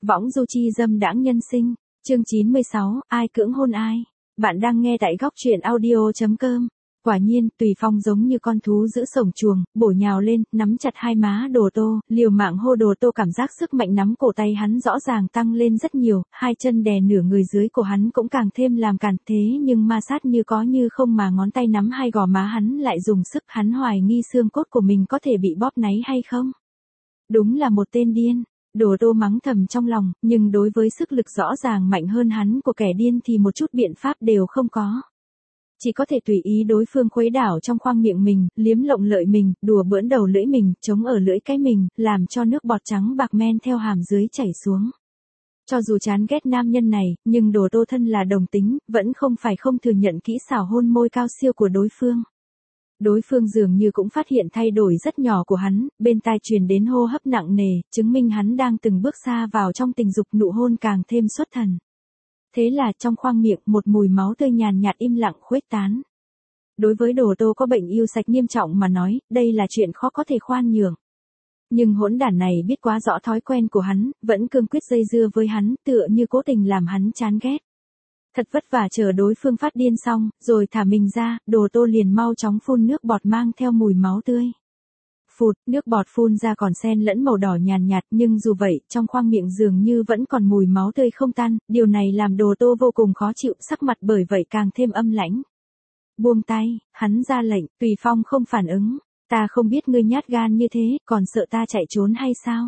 Võng du chi dâm đãng nhân sinh, chương 96, ai cưỡng hôn ai. Bạn đang nghe tại góc truyện audio.com. Quả nhiên, Tùy Phong giống như con thú giữ sổng chuồng, bổ nhào lên, nắm chặt hai má Đồ Tô, liều mạng hô Đồ Tô. Cảm giác sức mạnh nắm cổ tay hắn rõ ràng tăng lên rất nhiều, hai chân đè nửa người dưới của hắn cũng càng thêm làm cản. Thế nhưng ma sát như có như không mà ngón tay nắm hai gò má hắn lại dùng sức. Hắn hoài nghi xương cốt của mình có thể bị bóp náy hay không. Đúng là một tên điên. Đồ Tô mắng thầm trong lòng, nhưng đối với sức lực rõ ràng mạnh hơn hắn của kẻ điên thì một chút biện pháp đều không có. Chỉ có thể tùy ý đối phương khuấy đảo trong khoang miệng mình, liếm lộng lợi mình, đùa bỡn đầu lưỡi mình, chống ở lưỡi cái mình, làm cho nước bọt trắng bạc men theo hàm dưới chảy xuống. Cho dù chán ghét nam nhân này, nhưng Đồ Tô thân là đồng tính, vẫn không phải không thừa nhận kỹ xảo hôn môi cao siêu của đối phương. Đối phương dường như cũng phát hiện thay đổi rất nhỏ của hắn, bên tai truyền đến hô hấp nặng nề, chứng minh hắn đang từng bước xa vào trong tình dục, nụ hôn càng thêm xuất thần. Thế là trong khoang miệng một mùi máu tươi nhàn nhạt im lặng khuếch tán. Đối với Đồ Tô có bệnh yêu sạch nghiêm trọng mà nói, đây là chuyện khó có thể khoan nhường. Nhưng hỗn đản này biết quá rõ thói quen của hắn, vẫn cương quyết dây dưa với hắn, tựa như cố tình làm hắn chán ghét. Thật vất vả chờ đối phương phát điên xong, rồi thả mình ra, Đồ Tô liền mau chóng phun nước bọt mang theo mùi máu tươi. Phụt, nước bọt phun ra còn xen lẫn màu đỏ nhàn nhạt, nhưng dù vậy, trong khoang miệng dường như vẫn còn mùi máu tươi không tan, điều này làm Đồ Tô vô cùng khó chịu, sắc mặt bởi vậy càng thêm âm lãnh. Buông tay, hắn ra lệnh. Tùy Phong không phản ứng. Ta không biết ngươi nhát gan như thế, còn sợ ta chạy trốn hay sao?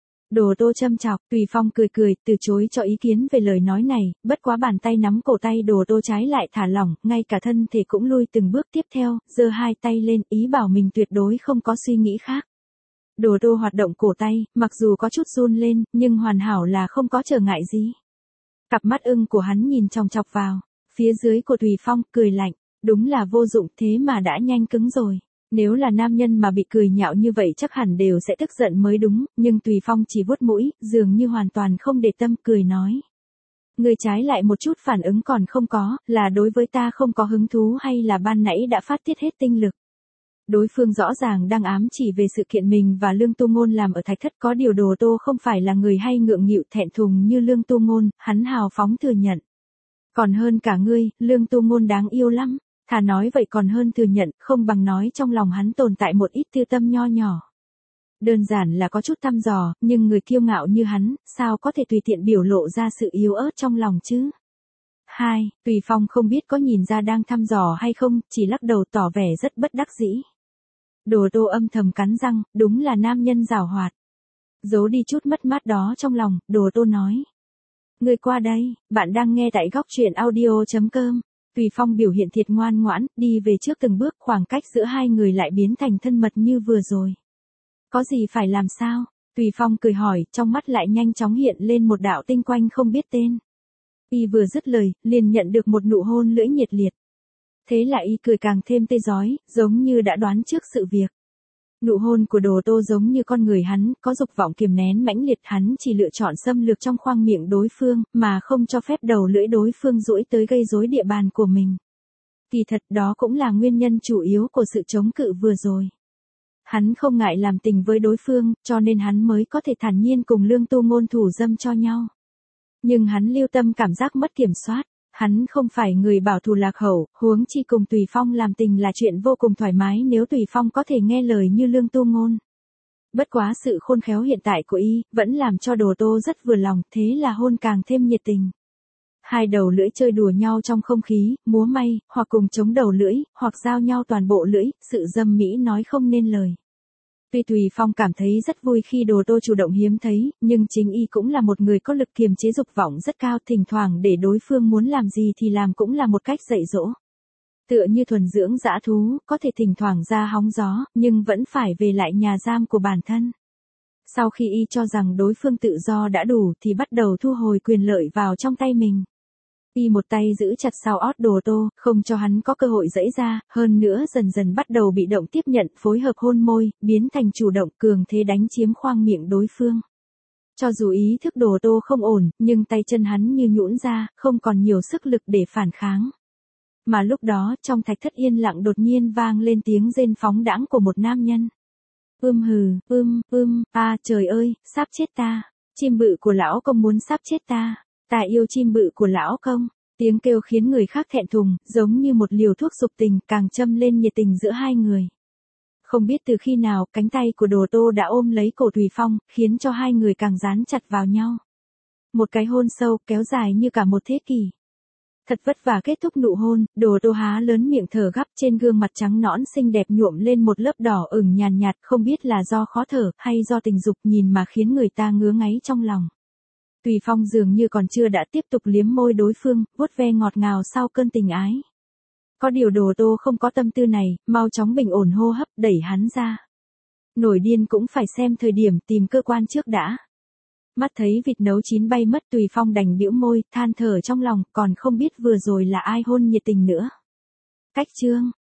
Đồ Tô châm chọc. Tùy Phong cười cười, từ chối cho ý kiến về lời nói này, bất quá bàn tay nắm cổ tay Đồ Tô trái lại thả lỏng, ngay cả thân thể cũng lui từng bước tiếp theo, giơ hai tay lên, ý bảo mình tuyệt đối không có suy nghĩ khác. Đồ Tô hoạt động cổ tay, mặc dù có chút run lên, nhưng hoàn hảo là không có trở ngại gì. Cặp mắt ưng của hắn nhìn chòng chọc vào, phía dưới của Tùy Phong, cười lạnh, đúng là vô dụng, thế mà đã nhanh cứng rồi. Nếu là nam nhân mà bị cười nhạo như vậy chắc hẳn đều sẽ tức giận mới đúng, nhưng Tùy Phong chỉ vuốt mũi, dường như hoàn toàn không để tâm, cười nói. Người trái lại một chút phản ứng còn không có, là đối với ta không có hứng thú hay là ban nãy đã phát tiết hết tinh lực. Đối phương rõ ràng đang ám chỉ về sự kiện mình và Lương Tu Ngôn làm ở Thạch Thất, có điều Đồ Tô không phải là người hay ngượng nghịu thẹn thùng như Lương Tu Ngôn, hắn hào phóng thừa nhận. Còn hơn cả ngươi, Lương Tu Ngôn đáng yêu lắm. Thà nói vậy còn hơn thừa nhận, không bằng nói trong lòng hắn tồn tại một ít tư tâm nho nhỏ. Đơn giản là có chút thăm dò, nhưng người kiêu ngạo như hắn, sao có thể tùy tiện biểu lộ ra sự yếu ớt trong lòng chứ? 2. Tùy Phong không biết có nhìn ra đang thăm dò hay không, chỉ lắc đầu tỏ vẻ rất bất đắc dĩ. Đồ Tô âm thầm cắn răng, đúng là nam nhân giàu hoạt. Giấu đi chút mất mát đó trong lòng, Đồ Tô nói. Người qua đây, bạn đang nghe tại góc truyện audio.com. Tùy Phong biểu hiện thiệt ngoan ngoãn, đi về trước từng bước, khoảng cách giữa hai người lại biến thành thân mật như vừa rồi. Có gì phải làm sao? Tùy Phong cười hỏi, trong mắt lại nhanh chóng hiện lên một đạo tinh quang không biết tên. Y vừa dứt lời, liền nhận được một nụ hôn lưỡi nhiệt liệt. Thế là y cười càng thêm tê rói, giống như đã đoán trước sự việc. Nụ hôn của Đồ Tô giống như con người hắn, có dục vọng kiềm nén mãnh liệt, hắn chỉ lựa chọn xâm lược trong khoang miệng đối phương, mà không cho phép đầu lưỡi đối phương duỗi tới gây rối địa bàn của mình. Kỳ thật đó cũng là nguyên nhân chủ yếu của sự chống cự vừa rồi. Hắn không ngại làm tình với đối phương, cho nên hắn mới có thể thản nhiên cùng Lương Tu Ngôn thủ dâm cho nhau. Nhưng hắn lưu tâm cảm giác mất kiểm soát. Hắn không phải người bảo thủ lạc hậu, huống chi cùng Tùy Phong làm tình là chuyện vô cùng thoải mái nếu Tùy Phong có thể nghe lời như Lương Tu Ngôn. Bất quá sự khôn khéo hiện tại của y, vẫn làm cho Đồ Tô rất vừa lòng, thế là hôn càng thêm nhiệt tình. Hai đầu lưỡi chơi đùa nhau trong không khí, múa may, hoặc cùng chống đầu lưỡi, hoặc giao nhau toàn bộ lưỡi, sự dâm mỹ nói không nên lời. Tuy Tùy Phong cảm thấy rất vui khi Đồ Tô chủ động hiếm thấy, nhưng chính y cũng là một người có lực kiềm chế dục vọng rất cao, thỉnh thoảng để đối phương muốn làm gì thì làm cũng là một cách dạy dỗ. Tựa như thuần dưỡng dã thú, có thể thỉnh thoảng ra hóng gió, nhưng vẫn phải về lại nhà giam của bản thân. Sau khi y cho rằng đối phương tự do đã đủ thì bắt đầu thu hồi quyền lợi vào trong tay mình. Y một tay giữ chặt sau ót Đồ Tô, không cho hắn có cơ hội giãy ra, hơn nữa dần dần bắt đầu bị động tiếp nhận, phối hợp hôn môi, biến thành chủ động, cường thế đánh chiếm khoang miệng đối phương. Cho dù ý thức Đồ Tô không ổn, nhưng tay chân hắn như nhũn ra, không còn nhiều sức lực để phản kháng. Mà lúc đó, trong Thạch Thất yên lặng đột nhiên vang lên tiếng rên phóng đãng của một nam nhân. Hừ, trời ơi, sắp chết ta. Chim bự của lão công muốn sắp chết ta. Ta yêu chim bự của lão công. Tiếng kêu khiến người khác thẹn thùng, giống như một liều thuốc dục tình, càng châm lên nhiệt tình giữa hai người. Không biết từ khi nào, cánh tay của Đồ Tô đã ôm lấy cổ Thùy Phong, khiến cho hai người càng dán chặt vào nhau. Một cái hôn sâu, kéo dài như cả một thế kỷ. Thật vất vả kết thúc nụ hôn, Đồ Tô há lớn miệng thở gấp, trên gương mặt trắng nõn xinh đẹp nhuộm lên một lớp đỏ ửng nhàn nhạt, không biết là do khó thở, hay do tình dục nhìn mà khiến người ta ngứa ngáy trong lòng. Tùy Phong dường như còn chưa đã tiếp tục liếm môi đối phương, vuốt ve ngọt ngào sau cơn tình ái. Có điều Đồ Tô không có tâm tư này, mau chóng bình ổn hô hấp, đẩy hắn ra. Nổi điên cũng phải xem thời điểm tìm cơ quan trước đã. Mắt thấy vịt nấu chín bay mất, Tùy Phong đành bĩu môi, than thở trong lòng, còn không biết vừa rồi là ai hôn nhiệt tình nữa. Cách chương